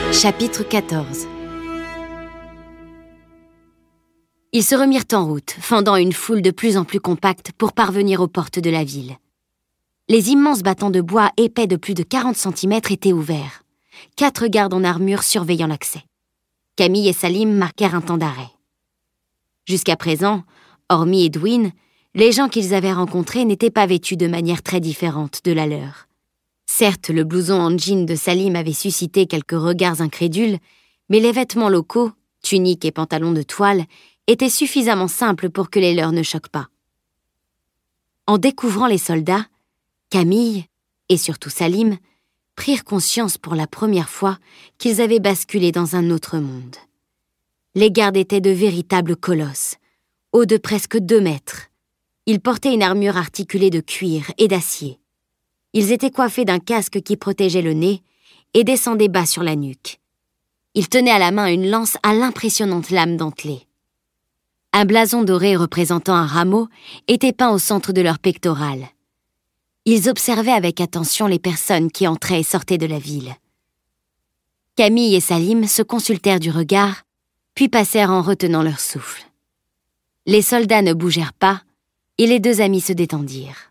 Chapitre 14. Ils se remirent en route, fendant une foule de plus en plus compacte pour parvenir aux portes de la ville. Les immenses battants de bois épais de plus de 40 cm étaient ouverts. 4 gardes en armure surveillant l'accès. Camille et Salim marquèrent un temps d'arrêt. Jusqu'à présent, hormis Edwin, les gens qu'ils avaient rencontrés n'étaient pas vêtus de manière très différente de la leur. Certes, le blouson en jean de Salim avait suscité quelques regards incrédules, mais les vêtements locaux, tuniques et pantalons de toile, étaient suffisamment simples pour que les leurs ne choquent pas. En découvrant les soldats, Camille, et surtout Salim, prirent conscience pour la première fois qu'ils avaient basculé dans un autre monde. Les gardes étaient de véritables colosses, hauts de presque 2 mètres. Ils portaient une armure articulée de cuir et d'acier. Ils étaient coiffés d'un casque qui protégeait le nez et descendait bas sur la nuque. Ils tenaient à la main une lance à l'impressionnante lame dentelée. Un blason doré représentant un rameau était peint au centre de leur pectoral. Ils observaient avec attention les personnes qui entraient et sortaient de la ville. Camille et Salim se consultèrent du regard, puis passèrent en retenant leur souffle. Les soldats ne bougèrent pas et les 2 amis se détendirent.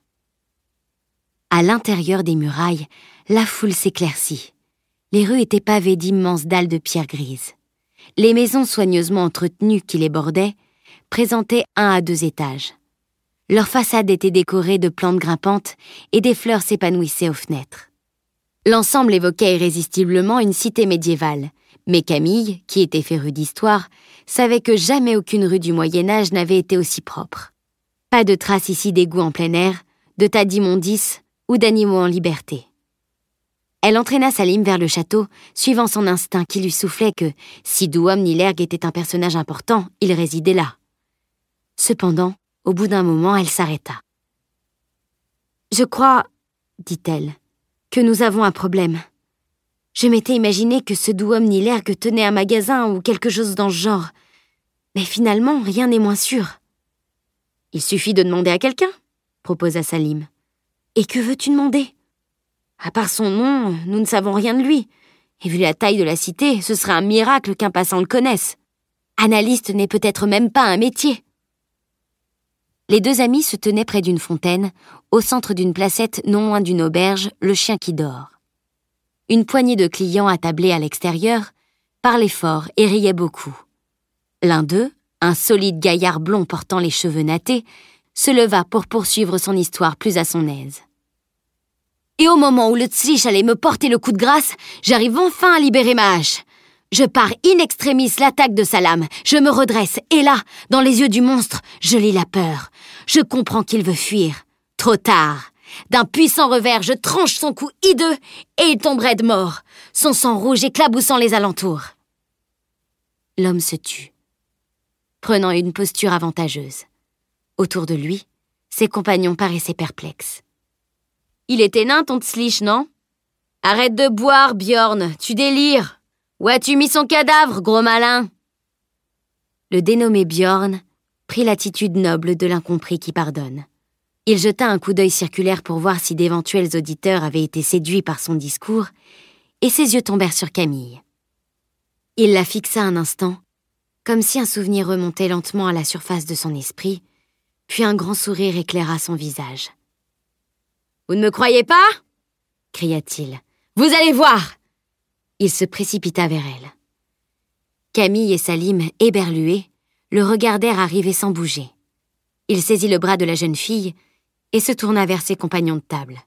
À l'intérieur des murailles, la foule s'éclaircit. Les rues étaient pavées d'immenses dalles de pierre grise. Les maisons soigneusement entretenues qui les bordaient présentaient 1 à 2 étages. Leurs façades étaient décorées de plantes grimpantes et des fleurs s'épanouissaient aux fenêtres. L'ensemble évoquait irrésistiblement une cité médiévale, mais Camille, qui était férue d'histoire, savait que jamais aucune rue du Moyen-Âge n'avait été aussi propre. Pas de traces ici d'égouts en plein air, de tas d'immondices ou d'animaux en liberté. Elle entraîna Salim vers le château, suivant son instinct qui lui soufflait que, si Douom Nilergue était un personnage important, il résidait là. Cependant, au bout d'un moment, elle s'arrêta. « Je crois, dit-elle, que nous avons un problème. Je m'étais imaginé que ce Douom Nilergue tenait un magasin ou quelque chose dans ce genre. Mais finalement, rien n'est moins sûr. »« Il suffit de demander à quelqu'un, » proposa Salim. « Et que veux-tu demander ? À part son nom, nous ne savons rien de lui. Et vu la taille de la cité, ce serait un miracle qu'un passant le connaisse. Analyste n'est peut-être même pas un métier. » Les 2 amis se tenaient près d'une fontaine, au centre d'une placette non loin d'une auberge, le chien qui dort. Une poignée de clients attablés à l'extérieur parlaient fort et riaient beaucoup. L'un d'eux, un solide gaillard blond portant les cheveux nattés, se leva pour poursuivre son histoire plus à son aise. Et au moment où le Tzlich allait me porter le coup de grâce, j'arrive enfin à libérer ma hache. Je pars in extremis l'attaque de sa lame, je me redresse, et là, dans les yeux du monstre, je lis la peur. Je comprends qu'il veut fuir. Trop tard. D'un puissant revers, je tranche son cou hideux, et il tomberait de mort, son sang rouge éclaboussant les alentours. L'homme se tut, prenant une posture avantageuse. Autour de lui, ses compagnons paraissaient perplexes. « Il était nain, ton Tzlich, non ? Arrête de boire, Bjorn, tu délires. Où as-tu mis son cadavre, gros malin ?» Le dénommé Bjorn prit l'attitude noble de l'incompris qui pardonne. Il jeta un coup d'œil circulaire pour voir si d'éventuels auditeurs avaient été séduits par son discours, et ses yeux tombèrent sur Camille. Il la fixa un instant, comme si un souvenir remontait lentement à la surface de son esprit, puis un grand sourire éclaira son visage. « Vous ne me croyez pas ?» cria-t-il. « Vous allez voir !» Il se précipita vers elle. Camille et Salim, éberlués, le regardèrent arriver sans bouger. Il saisit le bras de la jeune fille et se tourna vers ses compagnons de table.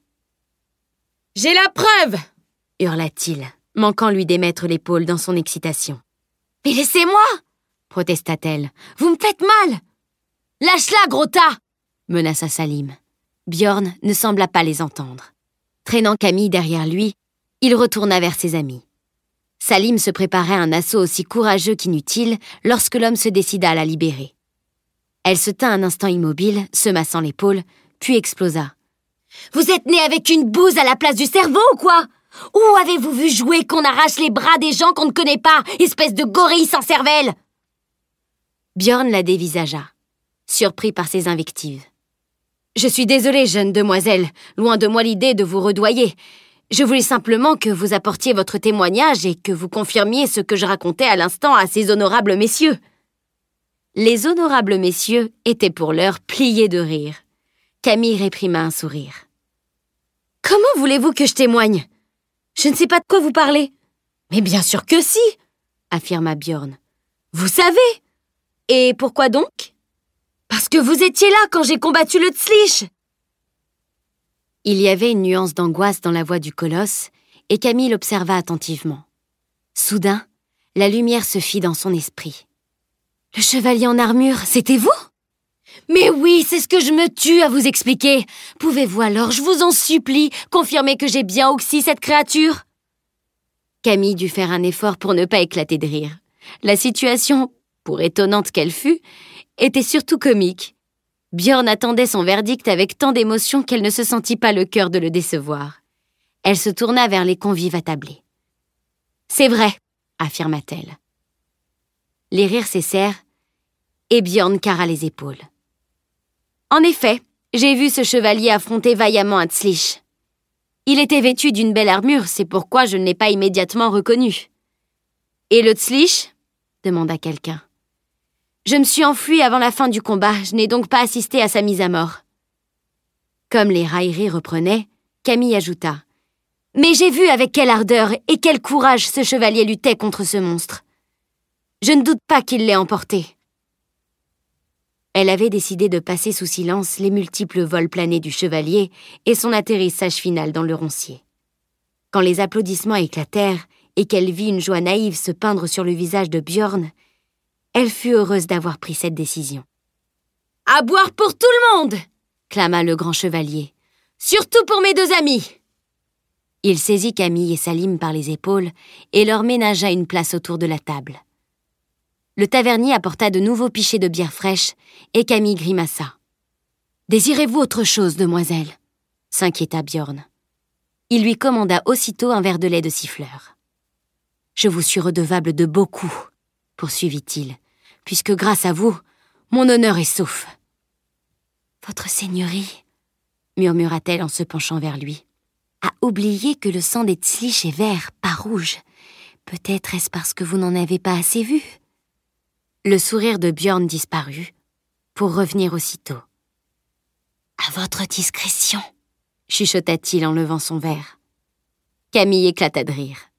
« J'ai la preuve !» hurla-t-il, manquant lui d'émettre l'épaule dans son excitation. « Mais laissez-moi !» protesta-t-elle. « Vous me faites mal !»« Lâche-la, gros tas !» menaça Salim. Bjorn ne sembla pas les entendre. Traînant Camille derrière lui, il retourna vers ses amis. Salim se préparait à un assaut aussi courageux qu'inutile lorsque l'homme se décida à la libérer. Elle se tint un instant immobile, se massant l'épaule, puis explosa. « Vous êtes né avec une bouse à la place du cerveau ou quoi ? Où avez-vous vu jouer qu'on arrache les bras des gens qu'on ne connaît pas, espèce de gorille sans cervelle ?» Bjorn la dévisagea, surpris par ses invectives. « Je suis désolé, jeune demoiselle, loin de moi l'idée de vous redoyer. Je voulais simplement que vous apportiez votre témoignage et que vous confirmiez ce que je racontais à l'instant à ces honorables messieurs. » Les honorables messieurs étaient pour l'heure pliés de rire. Camille réprima un sourire. « Comment voulez-vous que je témoigne? Je ne sais pas de quoi vous parlez. »« Mais bien sûr que si !» affirma Björn. « Vous savez. Et pourquoi donc? Parce que vous étiez là quand j'ai combattu le Tzlich !» Il y avait une nuance d'angoisse dans la voix du colosse, et Camille l'observa attentivement. Soudain, la lumière se fit dans son esprit. « Le chevalier en armure, c'était vous? » « Mais oui, c'est ce que je me tue à vous expliquer. Pouvez-vous alors, je vous en supplie, confirmer que j'ai bien oxy cette créature ?» Camille dut faire un effort pour ne pas éclater de rire. La situation, pour étonnante qu'elle fût, était surtout comique. Björn attendait son verdict avec tant d'émotion qu'elle ne se sentit pas le cœur de le décevoir. Elle se tourna vers les convives attablés. « C'est vrai, » affirma-t-elle. Les rires cessèrent et Björn carra les épaules. « En effet, j'ai vu ce chevalier affronter vaillamment un Tzlich. Il était vêtu d'une belle armure, c'est pourquoi je ne l'ai pas immédiatement reconnu. »« Et le Tzlich ?» demanda quelqu'un. « Je me suis enfuie avant la fin du combat, je n'ai donc pas assisté à sa mise à mort. » Comme les railleries reprenaient, Camille ajouta. « Mais j'ai vu avec quelle ardeur et quel courage ce chevalier luttait contre ce monstre. Je ne doute pas qu'il l'ait emporté. » Elle avait décidé de passer sous silence les multiples vols planés du chevalier et son atterrissage final dans le roncier. Quand les applaudissements éclatèrent et qu'elle vit une joie naïve se peindre sur le visage de Björn, elle fut heureuse d'avoir pris cette décision. « À boire pour tout le monde !» clama le grand chevalier. « Surtout pour mes deux amis !» Il saisit Camille et Salim par les épaules et leur ménagea une place autour de la table. Le tavernier apporta de nouveaux pichets de bière fraîche et Camille grimaça. « Désirez-vous autre chose, demoiselle ?» s'inquiéta Björn. Il lui commanda aussitôt un verre de lait de siffleur. « Je vous suis redevable de beaucoup, » poursuivit-il, « puisque grâce à vous, mon honneur est sauf. »« Votre seigneurie, » murmura-t-elle en se penchant vers lui, « a oublié que le sang des Tzlich est vert, pas rouge. Peut-être est-ce parce que vous n'en avez pas assez vu ?» Le sourire de Björn disparut, pour revenir aussitôt. « À votre discrétion » chuchota-t-il en levant son verre. Camille éclata de rire.